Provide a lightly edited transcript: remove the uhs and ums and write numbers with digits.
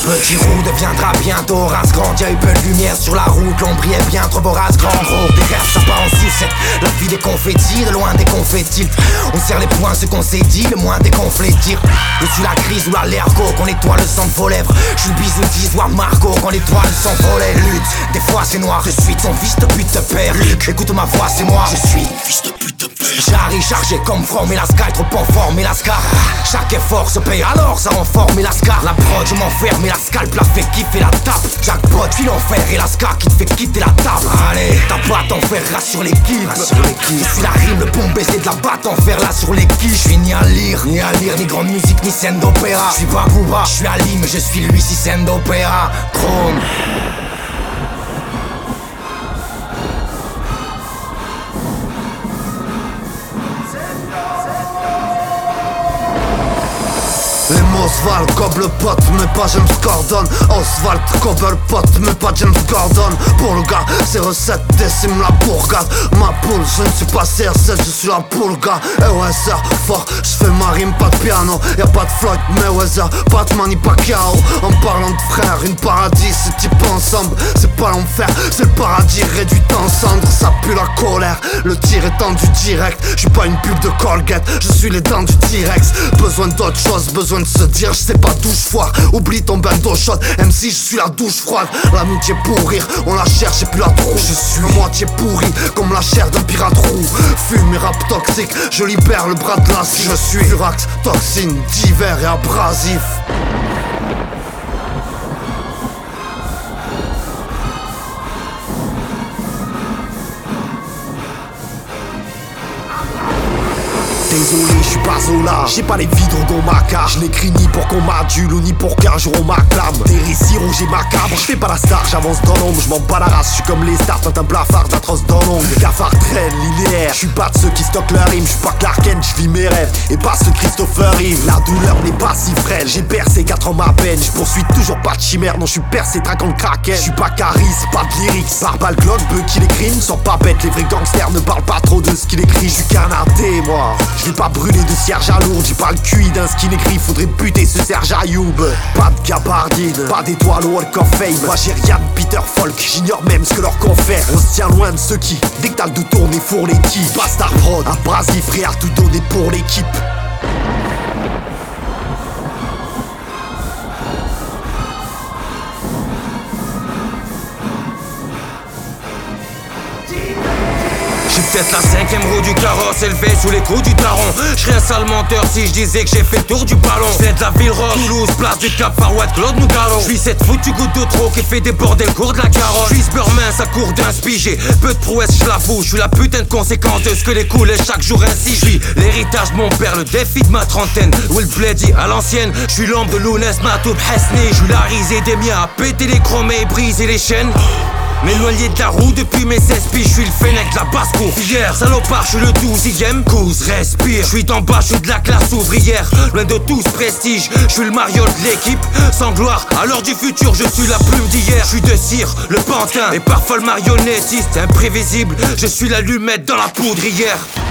Petit roux deviendra bientôt race grande. Y'a eu peu de lumière sur la route, l'ombre brillait bien trop vorace grand. Gros, des rêves ça part en sucette. La vie des confettis, de loin des confettis. On serre les poings, ce qu'on s'est dit, le moins des conflits tire. Je suis la crise ou la l'ergo, qu'on nettoie le sang de vos lèvres. Je suis le bisoutis, voire Margot, quand l'étoile s'envolait. Lutte, des fois c'est noir, je suis ton fils de pute de père. Écoute ma voix, c'est moi, je suis fils de pute de père. J'arrive chargé comme From et la Sky, trop en forme et la scar. Chaque effort se paye, alors ça en forme et la scar. La prod, je m'enferme et la scalp la fait kiffer la tape. Jackpot, puis l'enfer et la scar qui te fait quitter la table. Allez, t'as pas t'en faire, rassure l'équipe. Je suis la rime, le bon baiser de la batte en fer là sur l'équipe. Je suis ni à lire, ni grande musique, ni scène d'opéra. Je suis pas Booba, je suis Ali, mais je suis lui si scène d'opéra. Chrome. Les mots Oswald, gobe le pote, mais pas James Gordon. Oswald, cover le pote, mais pas James Gordon. Pour le gars, c'est recette décime la bourgade. Ma poule, je ne suis pas CR7, je suis la poule gars. Et ouais, sir, fort, je fais ma rime, pas de piano. Y'a pas de Floyd Mayweather, pas de Manny Pacquiao. En parlant de frères, une paradis, c'est type ensemble. C'est pas l'enfer, c'est le paradis réduit en cendres. Ça pue la colère, le tir est tendu direct. Je suis pas une pub de Colgate, je suis les dents du T-Rex. Besoin d'autre chose, besoin de se dire, je sais pas d'où je foire. Oublie ton bain d'eau chaude, MC, je suis la douche froide. L'amitié pour rire, on la cherche et puis la trouve. Je suis moitié pourri, comme la chair d'un pirate roux. Fume et rap toxique, je libère le bras de l'acier. Je suis Furax, toxine, divers et abrasif. Désolé, je suis pas Zola, j'ai pas les vides au maca. Je n'écris ni pour qu'on m'adule ou ni pour qu'un jour on m'acclame. Des récits rouges et macabres, je fais pas la star, j'avance dans l'ombre. Je m'en bats la race, je suis comme les stars, t'as un blafard d'atroce dans l'ongle. Cafard traîne, linéaire, je suis pas de ceux qui stockent leur rime. Je suis pas Clark Kent, je vis mes rêves et pas ce Christopher Reeve. La douleur n'est pas si frêle, j'ai percé 4 ans ma peine. Je poursuis toujours pas de chimère, non je suis percé traquant le kraken. Je suis pas charisme, pas de lyrics, par balle glock, bœuf qui les crimes. Sans pas bête, les vrais gangsters ne parlent pas trop de ce qu'il écrit. Je suis canardé moi, je vais pas brûler de cierge à lourd, j'ai pas le QI d'un skin écrit, faudrait buter ce Serge Ayoub. Pas de gabardine, pas d'étoile au Walk of Fame. Moi j'ai rien de Peter Falk, j'ignore même ce que leur confère. On se tient loin de ceux qui, dès que t'as le dos tourné, fourrent les qui. Bastard prod, abrasif, frère, tout donné pour l'équipe. J'suis peut-être la 5ème roue du carrosse, élevé sous les coups du daron. J'serais un sale menteur si j'disais que j'ai fait le tour du ballon. J'viens de la ville rose, Toulouse, place du Cap, Far West, Claude Nougaro. J'suis cette foutue goutte de trop qui fait déborder le cours de la carotte. J'suis Burmin, ça court d'un spigé, peu de prouesse j'l'avoue. J'suis la putain de conséquence de ce que les coulait chaque jour ainsi. J'suis l'héritage de mon père, le défi de ma trentaine. Will Blady à l'ancienne, j'suis l'ombre de Lounès, Matoub, Hesni. J'suis la risée des miens à péter les chromés et briser les chaînes. M'éloigné de la roue depuis mes 16 piges, j'suis le fennec de la basse-cour. Hier, salopard, j'suis le 12e. Cause, respire, j'suis d'en bas, j'suis de la classe ouvrière. Loin de tout ce prestige, j'suis le mariole de l'équipe. Sans gloire, à l'heure du futur, je suis la plume d'hier. J'suis de cire, le pantin, et parfois le marionnettiste imprévisible. Je suis l'allumette dans la poudrière.